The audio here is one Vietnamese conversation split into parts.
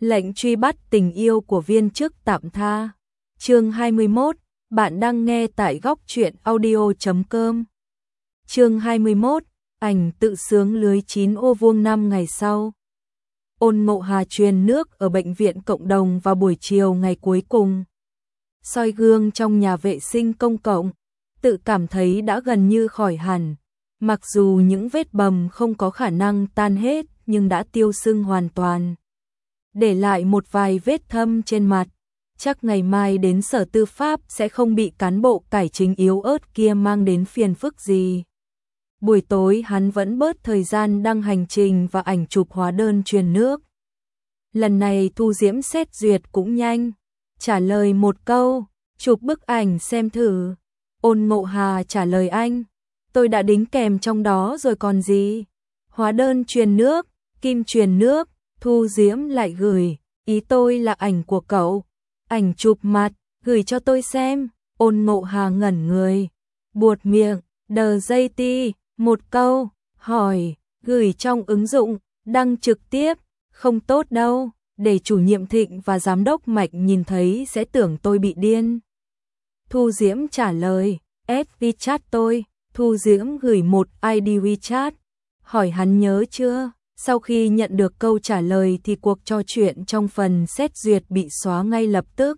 Lệnh truy bắt tình yêu của viên chức tạm tha. Chương 21, bạn đang nghe tại góc truyện audio.com. Chương 21, ảnh tự sướng lưới 9 ô vuông 5 ngày sau. Ôn Mộ Hà truyền nước ở bệnh viện cộng đồng vào buổi chiều ngày cuối cùng. Soi gương trong nhà vệ sinh công cộng, tự cảm thấy đã gần như khỏi hẳn. Mặc dù những vết bầm không có khả năng tan hết nhưng đã tiêu sưng hoàn toàn. Để lại một vài vết thâm trên mặt, chắc ngày mai đến Sở Tư pháp sẽ không bị cán bộ cải chính yếu ớt kia mang đến phiền phức gì. Buổi tối hắn vẫn bớt thời gian đăng hành trình và ảnh chụp hóa đơn truyền nước. Lần này Thu Diễm xét duyệt cũng nhanh, trả lời một câu, chụp bức ảnh xem thử. Ôn Mộ Hà trả lời anh, tôi đã đính kèm trong đó rồi còn gì. Hóa đơn truyền nước, kim truyền nước. Thu Diễm lại gửi, ý tôi là ảnh của cậu, ảnh chụp mặt, gửi cho tôi xem. Ôn Mộ Hà ngẩn người, buột miệng, đờ dây ti, một câu, hỏi, gửi trong ứng dụng, đăng trực tiếp, không tốt đâu, để chủ nhiệm Thịnh và giám đốc Mạch nhìn thấy sẽ tưởng tôi bị điên. Thu Diễm trả lời, add WeChat tôi. Thu Diễm gửi một ID WeChat, hỏi hắn nhớ chưa. Sau khi nhận được câu trả lời thì cuộc trò chuyện trong phần xét duyệt bị xóa ngay lập tức.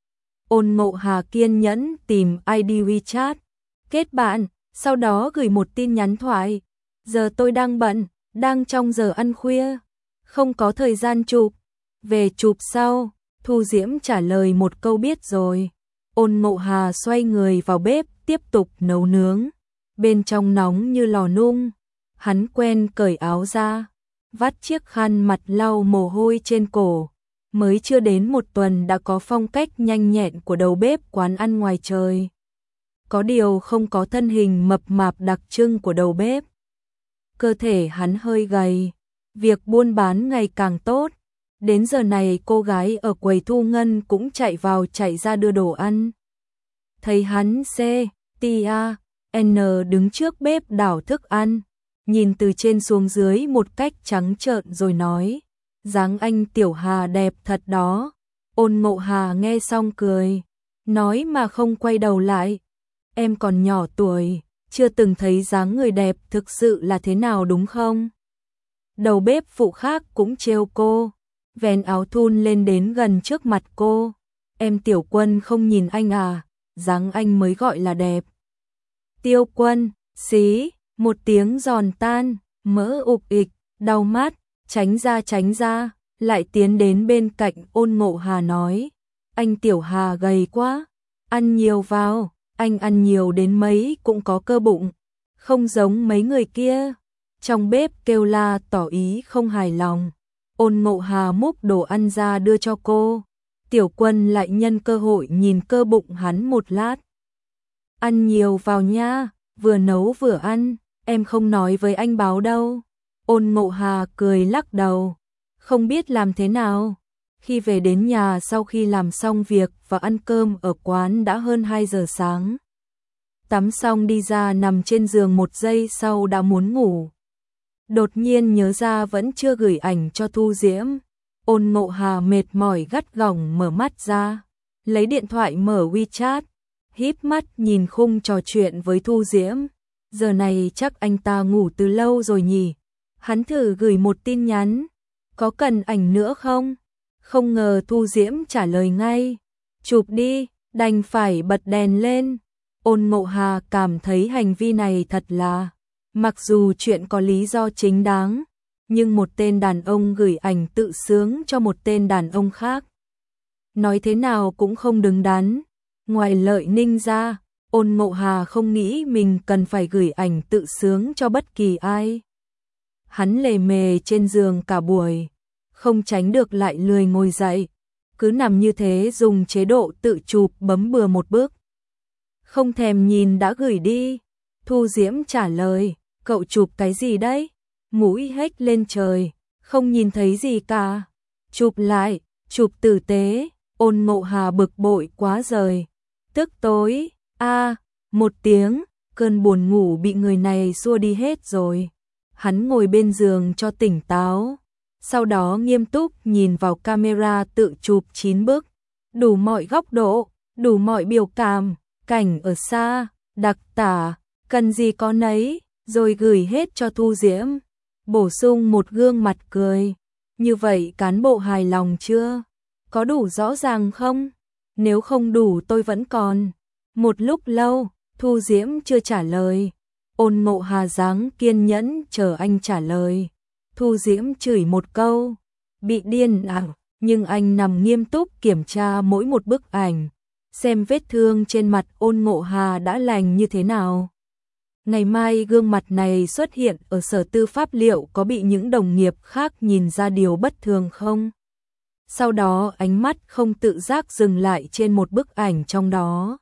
Ôn Mộ Hà kiên nhẫn tìm ID WeChat, kết bạn, sau đó gửi một tin nhắn thoại. Giờ tôi đang bận, đang trong giờ ăn khuya, không có thời gian chụp, về chụp sau. Thu Diễm trả lời một câu biết rồi. Ôn Mộ Hà xoay người vào bếp tiếp tục nấu nướng. Bên trong nóng như lò nung, hắn quen cởi áo ra, vắt chiếc khăn mặt lau mồ hôi trên cổ. Mới chưa đến một tuần đã có phong cách nhanh nhẹn của đầu bếp quán ăn ngoài trời. Có điều không có thân hình mập mạp đặc trưng của đầu bếp. Cơ thể hắn hơi gầy, việc buôn bán ngày càng tốt. Đến giờ này cô gái ở quầy thu ngân cũng chạy vào chạy ra đưa đồ ăn. Thấy hắn N đứng trước bếp đảo thức ăn, nhìn từ trên xuống dưới một cách trắng trợn rồi nói, dáng anh Tiểu Hà đẹp thật đó. Ôn Mộ Hà nghe xong cười, nói mà không quay đầu lại, em còn nhỏ tuổi, chưa từng thấy dáng người đẹp thực sự là thế nào đúng không? Đầu bếp phụ khác cũng trêu cô, vén áo thun lên đến gần trước mặt cô, em Tiểu Quân không nhìn anh à, dáng anh mới gọi là đẹp. Tiêu Quân, xí, một tiếng giòn tan, mỡ ục ịch, đau mắt, tránh ra, lại tiến đến bên cạnh Ôn Mộ Hà nói, anh Tiểu Hà gầy quá, ăn nhiều vào, anh ăn nhiều đến mấy cũng có cơ bụng, không giống mấy người kia. Trong bếp kêu la tỏ ý không hài lòng. Ôn Mộ Hà múc đồ ăn ra đưa cho cô. Tiểu Quân lại nhân cơ hội nhìn cơ bụng hắn một lát. Ăn nhiều vào nha, vừa nấu vừa ăn, em không nói với anh báo đâu. Ôn Mộ Hà cười lắc đầu, không biết làm thế nào. Khi về đến nhà sau khi làm xong việc và ăn cơm ở quán đã hơn 2 giờ sáng. Tắm xong đi ra nằm trên giường một giây sau đã muốn ngủ. Đột nhiên nhớ ra vẫn chưa gửi ảnh cho Thu Diễm. Ôn Mộ Hà mệt mỏi gắt gỏng mở mắt ra, lấy điện thoại mở WeChat, híp mắt nhìn khung trò chuyện với Thu Diễm. Giờ này chắc anh ta ngủ từ lâu rồi nhỉ. Hắn thử gửi một tin nhắn, có cần ảnh nữa không? Không ngờ Thu Diễm trả lời ngay, chụp đi, đành phải bật đèn lên. Ôn Mộ Hà cảm thấy hành vi này thật là, mặc dù chuyện có lý do chính đáng, nhưng một tên đàn ông gửi ảnh tự sướng cho một tên đàn ông khác, nói thế nào cũng không đứng đắn. Ngoài Lợi Ninh ra, Ôn Mộ Hà không nghĩ mình cần phải gửi ảnh tự sướng cho bất kỳ ai. Hắn lề mề trên giường cả buổi, không tránh được lại lười ngồi dậy, cứ nằm như thế dùng chế độ tự chụp bấm bừa một bước. Không thèm nhìn đã gửi đi. Thu Diễm trả lời, cậu chụp cái gì đấy? Mũi hếch lên trời, không nhìn thấy gì cả. Chụp lại, chụp tử tế. Ôn Mộ Hà bực bội quá rời. Tức tối, một tiếng, cơn buồn ngủ bị người này xua đi hết rồi. Hắn ngồi bên giường cho tỉnh táo, sau đó nghiêm túc nhìn vào camera tự chụp 9 bức, đủ mọi góc độ, đủ mọi biểu cảm, cảnh ở xa, đặc tả, cần gì có nấy, rồi gửi hết cho Thu Diễm, bổ sung một gương mặt cười. Như vậy cán bộ hài lòng chưa? Có đủ rõ ràng không? Nếu không đủ tôi vẫn còn. Một lúc lâu, Thu Diễm chưa trả lời. Ôn Ngộ Hà dáng kiên nhẫn chờ anh trả lời. Thu Diễm chửi một câu, bị điên à, nhưng anh nằm nghiêm túc kiểm tra mỗi một bức ảnh, xem vết thương trên mặt Ôn Ngộ Hà đã lành như thế nào. Ngày mai gương mặt này xuất hiện ở Sở Tư pháp liệu có bị những đồng nghiệp khác nhìn ra điều bất thường không? Sau đó ánh mắt không tự giác dừng lại trên một bức ảnh trong đó.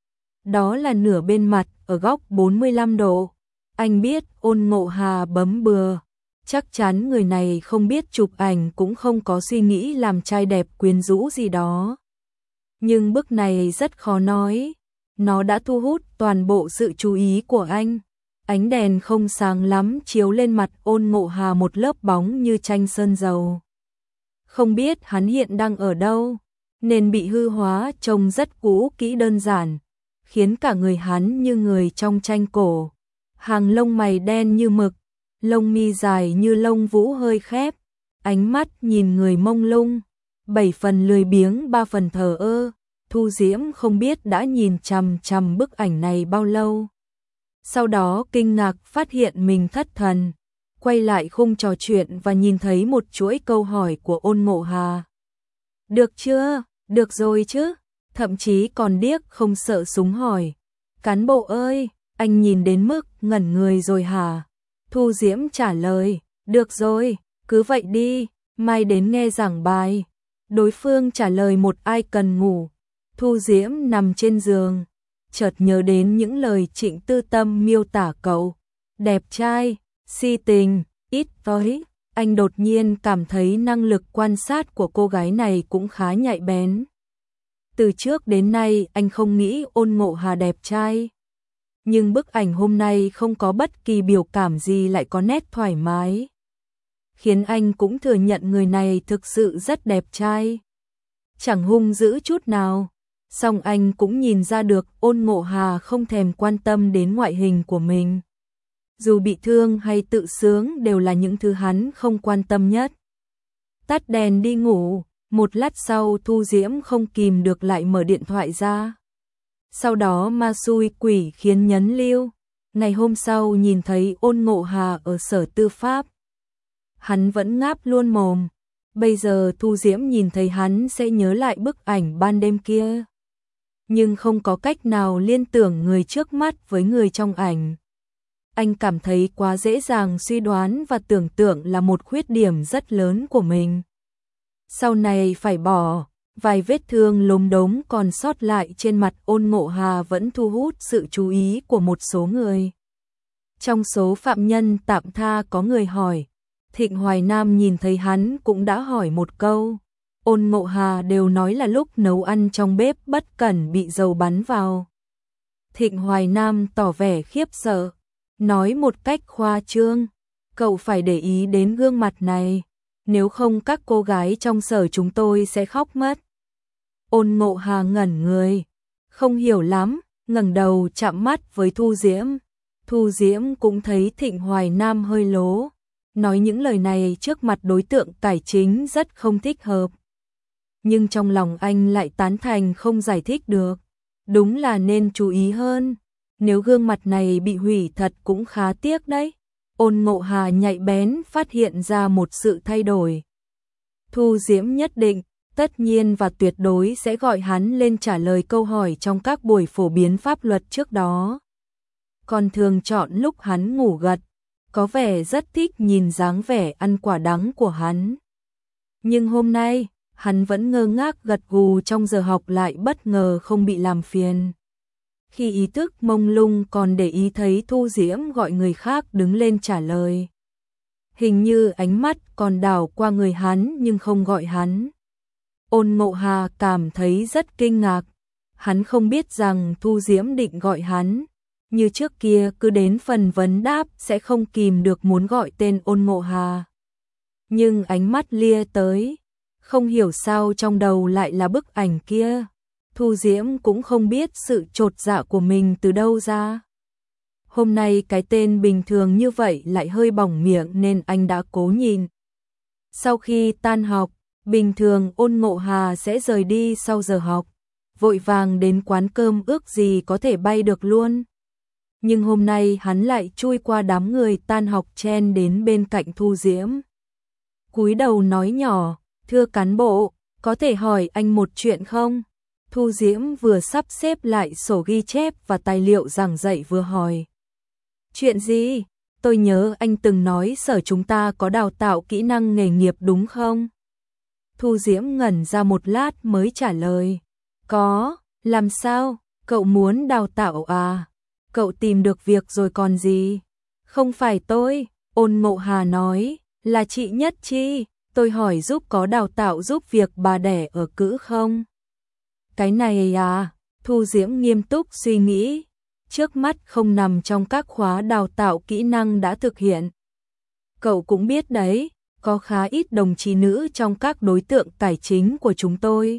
Đó là nửa bên mặt ở góc 45 độ. Anh biết Ôn Ngộ Hà bấm bừa. Chắc chắn người này không biết chụp ảnh cũng không có suy nghĩ làm trai đẹp quyến rũ gì đó. Nhưng bức này rất khó nói. Nó đã thu hút toàn bộ sự chú ý của anh. Ánh đèn không sáng lắm chiếu lên mặt Ôn Ngộ Hà một lớp bóng như tranh sơn dầu. Không biết hắn hiện đang ở đâu, nên bị hư hóa trông rất cũ kỹ đơn giản, khiến cả người hắn như người trong tranh cổ. Hàng lông mày đen như mực, lông mi dài như lông vũ hơi khép, ánh mắt nhìn người mông lung, 7 phần lười biếng 3 phần thờ ơ. Thu Diễm không biết đã nhìn chằm chằm bức ảnh này bao lâu. Sau đó kinh ngạc phát hiện mình thất thần, quay lại khung trò chuyện và nhìn thấy một chuỗi câu hỏi của Ôn Ngộ Hà. Được chưa? Được rồi chứ? Thậm chí còn điếc không sợ súng hỏi. Cán bộ ơi, anh nhìn đến mức ngẩn người rồi hả? Thu Diễm trả lời, được rồi, cứ vậy đi, mai đến nghe giảng bài. Đối phương trả lời một ai cần ngủ. Thu Diễm nằm trên giường, chợt nhớ đến những lời Trịnh Tư Tâm miêu tả cậu. Đẹp trai, si tình, ít tối. Anh đột nhiên cảm thấy năng lực quan sát của cô gái này cũng khá nhạy bén. Từ trước đến nay anh không nghĩ Ôn Ngộ Hà đẹp trai. Nhưng bức ảnh hôm nay không có bất kỳ biểu cảm gì lại có nét thoải mái. Khiến anh cũng thừa nhận người này thực sự rất đẹp trai. Chẳng hung dữ chút nào. Song anh cũng nhìn ra được Ôn Ngộ Hà không thèm quan tâm đến ngoại hình của mình. Dù bị thương hay tự sướng đều là những thứ hắn không quan tâm nhất. Tắt đèn đi ngủ, một lát sau Thu Diễm không kìm được lại mở điện thoại ra. Sau đó ma xui quỷ khiến nhấn lưu. Ngày hôm sau nhìn thấy Ôn Ngộ Hà ở Sở Tư pháp. Hắn vẫn ngáp luôn mồm. Bây giờ Thu Diễm nhìn thấy hắn sẽ nhớ lại bức ảnh ban đêm kia. Nhưng không có cách nào liên tưởng người trước mắt với người trong ảnh. Anh cảm thấy quá dễ dàng suy đoán và tưởng tượng là một khuyết điểm rất lớn của mình. Sau này phải bỏ, vài vết thương lốm đốm còn sót lại trên mặt Ôn Ngộ Hà vẫn thu hút sự chú ý của một số người. Trong số phạm nhân tạm tha có người hỏi, Thịnh Hoài Nam nhìn thấy hắn cũng đã hỏi một câu. Ôn Ngộ Hà đều nói là lúc nấu ăn trong bếp bất cẩn bị dầu bắn vào. Thịnh Hoài Nam tỏ vẻ khiếp sợ, nói một cách khoa trương, cậu phải để ý đến gương mặt này, nếu không các cô gái trong sở chúng tôi sẽ khóc mất. Ôn Ngộ Hà ngẩn người, không hiểu lắm, ngẩng đầu chạm mắt với Thu Diễm. Thu Diễm cũng thấy Thịnh Hoài Nam hơi lố, nói những lời này trước mặt đối tượng cải chính rất không thích hợp. Nhưng trong lòng anh lại tán thành không giải thích được. Đúng là nên chú ý hơn. Nếu gương mặt này bị hủy thật cũng khá tiếc đấy. Ôn Ngộ Hà nhạy bén phát hiện ra một sự thay đổi. Thu Diễm nhất định, tất nhiên và tuyệt đối sẽ gọi hắn lên trả lời câu hỏi trong các buổi phổ biến pháp luật trước đó. Còn thường chọn lúc hắn ngủ gật, có vẻ rất thích nhìn dáng vẻ ăn quả đắng của hắn. Nhưng hôm nay, hắn vẫn ngơ ngác gật gù trong giờ học lại bất ngờ không bị làm phiền. Khi ý thức mông lung còn để ý thấy Thu Diễm gọi người khác đứng lên trả lời. Hình như ánh mắt còn đảo qua người hắn nhưng không gọi hắn. Ôn Ngộ Hà cảm thấy rất kinh ngạc. Hắn không biết rằng Thu Diễm định gọi hắn. Như trước kia cứ đến phần vấn đáp sẽ không kìm được muốn gọi tên Ôn Ngộ Hà. nhưng ánh mắt lia tới, không hiểu sao trong đầu lại là bức ảnh kia. Thu Diễm cũng không biết sự chột dạ của mình từ đâu ra. Hôm nay cái tên bình thường như vậy lại hơi bỏng miệng nên anh đã cố nhìn. Sau khi tan học, bình thường Ôn Ngộ Hà sẽ rời đi sau giờ học, vội vàng đến quán cơm ước gì có thể bay được luôn. Nhưng hôm nay hắn lại chui qua đám người tan học chen đến bên cạnh Thu Diễm. Cúi đầu nói nhỏ, thưa cán bộ, có thể hỏi anh một chuyện không? Thu Diễm vừa sắp xếp lại sổ ghi chép và tài liệu giảng dạy vừa hỏi. Chuyện gì? Tôi nhớ anh từng nói sở chúng ta có đào tạo kỹ năng nghề nghiệp đúng không? Thu Diễm ngẩn ra một lát mới trả lời. Có, làm sao? Cậu muốn đào tạo à? Cậu tìm được việc rồi còn gì? Không phải tôi, Ôn Ngộ Hà nói, là chị Nhất Chi. Tôi hỏi giúp có đào tạo giúp việc bà đẻ ở cữ không? Cái này à? Thu Diễm nghiêm túc suy nghĩ. Trước mắt không nằm trong các khóa đào tạo kỹ năng đã thực hiện. Cậu cũng biết đấy, có khá ít đồng chí nữ trong các đối tượng tài chính của chúng tôi.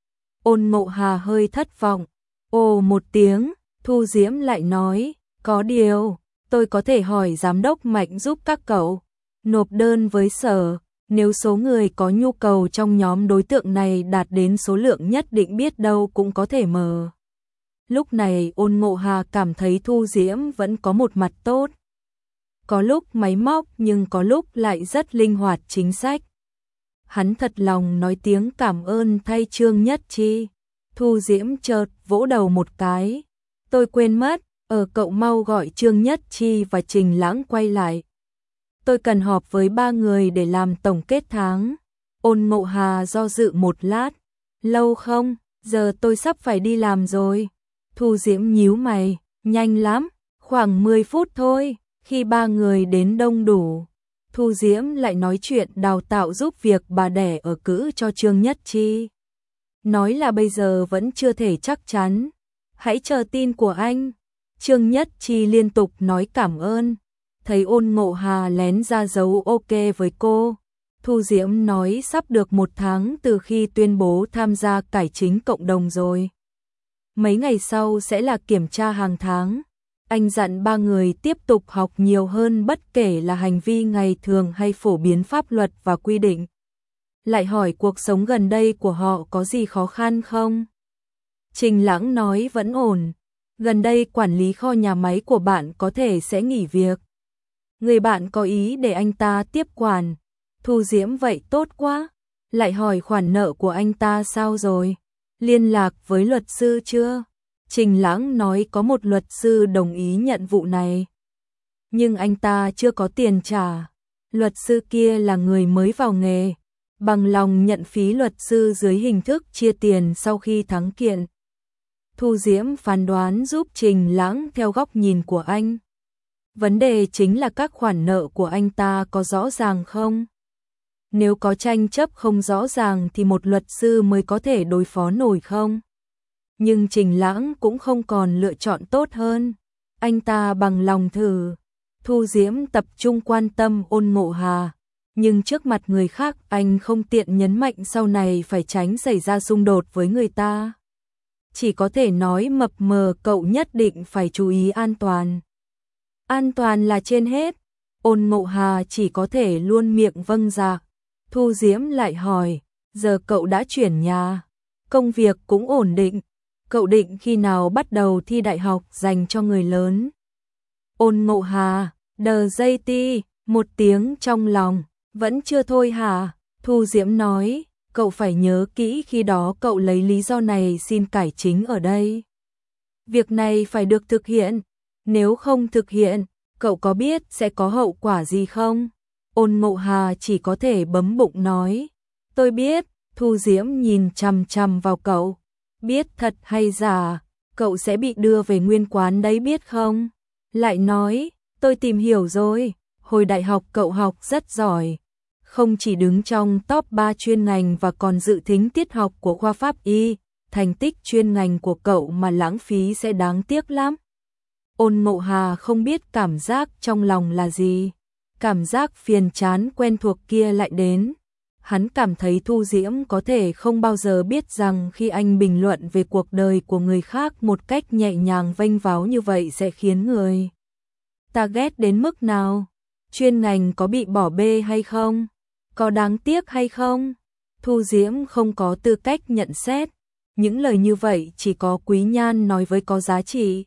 Ôn Ngộ Hà hơi thất vọng. Ồ một tiếng, Thu Diễm lại nói, có điều, tôi có thể hỏi giám đốc Mạnh giúp các cậu nộp đơn với sở. Nếu số người có nhu cầu trong nhóm đối tượng này đạt đến số lượng nhất định biết đâu cũng có thể mở. Lúc này Ôn Ngộ Hà cảm thấy Thu Diễm vẫn có một mặt tốt. Có lúc máy móc nhưng có lúc lại rất linh hoạt chính sách. Hắn thật lòng nói tiếng cảm ơn thay Trương Nhất Chi. Thu Diễm chợt vỗ đầu một cái. Tôi quên mất, cậu mau gọi Trương Nhất Chi và Trình Lãng quay lại. Tôi cần họp với 3 người để làm tổng kết tháng. Ôn Ngộ Hà do dự một lát. Lâu không? Giờ tôi sắp phải đi làm rồi. Thu Diễm nhíu mày. Nhanh lắm, khoảng 10 phút thôi. Khi 3 người đến đông đủ, Thu Diễm lại nói chuyện đào tạo giúp việc bà đẻ ở cữ cho Trương Nhất Chi. Nói là bây giờ vẫn chưa thể chắc chắn. Hãy chờ tin của anh. Trương Nhất Chi liên tục nói cảm ơn. Thấy Ôn Ngộ Hà lén ra dấu ok với cô. Thu Diễm nói sắp được 1 tháng từ khi tuyên bố tham gia cải chính cộng đồng rồi. Mấy ngày sau sẽ là kiểm tra hàng tháng. Anh dặn 3 người tiếp tục học nhiều hơn bất kể là hành vi ngày thường hay phổ biến pháp luật và quy định. Lại hỏi cuộc sống gần đây của họ có gì khó khăn không? Trình Lãng nói vẫn ổn. Gần đây quản lý kho nhà máy của bạn có thể sẽ nghỉ việc. Người bạn có ý để anh ta tiếp quản. Thu Diễm vậy tốt quá. Lại hỏi khoản nợ của anh ta sao rồi? Liên lạc với luật sư chưa? Trình Lãng nói có một luật sư đồng ý nhận vụ này. Nhưng anh ta chưa có tiền trả. Luật sư kia là người mới vào nghề. Bằng lòng nhận phí luật sư dưới hình thức chia tiền sau khi thắng kiện. Thu Diễm phán đoán giúp Trình Lãng theo góc nhìn của anh. Vấn đề chính là các khoản nợ của anh ta có rõ ràng không? Nếu có tranh chấp không rõ ràng thì một luật sư mới có thể đối phó nổi không? Nhưng Trình Lãng cũng không còn lựa chọn tốt hơn. Anh ta bằng lòng thử. Thu Diễm tập trung quan tâm Ôn Ngộ Hà. Nhưng trước mặt người khác anh không tiện nhấn mạnh sau này phải tránh xảy ra xung đột với người ta. Chỉ có thể nói mập mờ cậu nhất định phải chú ý an toàn. An toàn là trên hết. Ôn Ngộ Hà chỉ có thể luôn miệng vâng dạ. Thu Diễm lại hỏi, giờ cậu đã chuyển nhà, công việc cũng ổn định, cậu định khi nào bắt đầu thi đại học dành cho người lớn? Ôn Ngộ Hà, đờ dây ti, một tiếng trong lòng, vẫn chưa thôi hả? Thu Diễm nói, cậu phải nhớ kỹ khi đó cậu lấy lý do này xin cải chính ở đây. Việc này phải được thực hiện, nếu không thực hiện, cậu có biết sẽ có hậu quả gì không? Ôn Ngộ Hà chỉ có thể bấm bụng nói, tôi biết. Thu Diễm nhìn chằm chằm vào cậu, biết thật hay giả, cậu sẽ bị đưa về nguyên quán đấy biết không? Lại nói, tôi tìm hiểu rồi, hồi đại học cậu học rất giỏi, không chỉ đứng trong top 3 chuyên ngành và còn dự thính tiết học của khoa pháp y, thành tích chuyên ngành của cậu mà lãng phí sẽ đáng tiếc lắm. Ôn Ngộ Hà không biết cảm giác trong lòng là gì. cảm giác phiền chán quen thuộc kia lại đến. Hắn cảm thấy Thu Diễm có thể không bao giờ biết rằng khi anh bình luận về cuộc đời của người khác một cách nhẹ nhàng vênh váo như vậy sẽ khiến người ta ghét đến mức nào. Chuyên ngành có bị bỏ bê hay không? Có đáng tiếc hay không? Thu Diễm không có tư cách nhận xét. Những lời như vậy chỉ có Quý Nhan nói với có giá trị.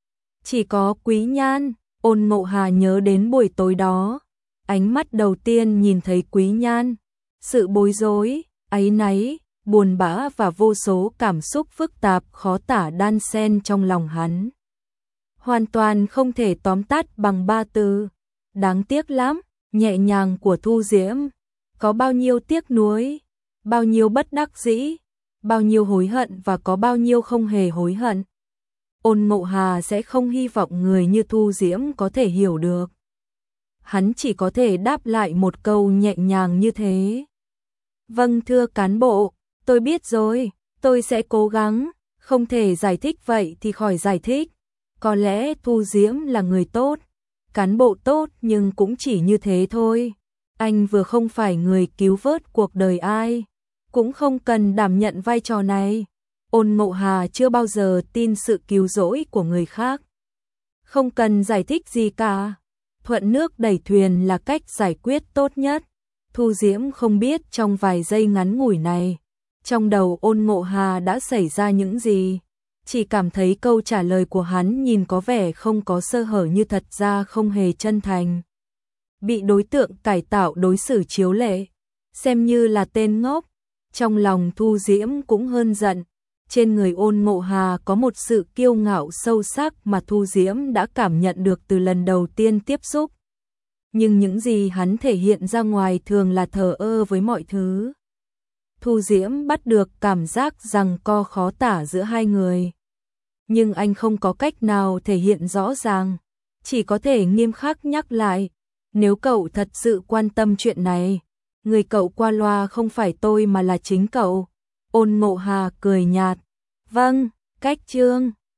Chỉ có Quý Nhan. Ôn Ngộ Hà nhớ đến buổi tối đó. Ánh mắt đầu tiên nhìn thấy Quý Nhan. Sự bối rối, áy náy, buồn bã và vô số cảm xúc phức tạp khó tả đan xen trong lòng hắn. Hoàn toàn không thể tóm tắt bằng 3 từ. Đáng tiếc lắm, nhẹ nhàng của Thu Diễm. Có bao nhiêu tiếc nuối, bao nhiêu bất đắc dĩ, bao nhiêu hối hận và có bao nhiêu không hề hối hận. Ôn Ngộ Hà sẽ không hy vọng người như Thu Diễm có thể hiểu được. Hắn chỉ có thể đáp lại một câu nhẹ nhàng như thế. Vâng thưa cán bộ, tôi biết rồi, tôi sẽ cố gắng, không thể giải thích vậy thì khỏi giải thích. Có lẽ Thu Diễm là người tốt, cán bộ tốt nhưng cũng chỉ như thế thôi. Anh vừa không phải người cứu vớt cuộc đời ai, cũng không cần đảm nhận vai trò này. Ôn Ngộ Hà chưa bao giờ tin sự cứu rỗi của người khác. Không cần giải thích gì cả. Thuận nước đẩy thuyền là cách giải quyết tốt nhất. Thu Diễm không biết trong vài giây ngắn ngủi này, trong đầu Ôn Ngộ Hà đã xảy ra những gì. Chỉ cảm thấy câu trả lời của hắn nhìn có vẻ không có sơ hở như thật ra không hề chân thành. Bị đối tượng cải tạo đối xử chiếu lệ, xem như là tên ngốc. Trong lòng Thu Diễm cũng hơn giận. Trên người Ôn Ngộ Hà có một sự kiêu ngạo sâu sắc mà Thu Diễm đã cảm nhận được từ lần đầu tiên tiếp xúc. Nhưng những gì hắn thể hiện ra ngoài thường là thờ ơ với mọi thứ. Thu Diễm bắt được cảm giác giằng co khó tả giữa hai người. Nhưng anh không có cách nào thể hiện rõ ràng, chỉ có thể nghiêm khắc nhắc lại. Nếu cậu thật sự quan tâm chuyện này, người cậu qua loa không phải tôi mà là chính cậu. Ôn Ngộ Hà cười nhạt. Vâng, cách chương.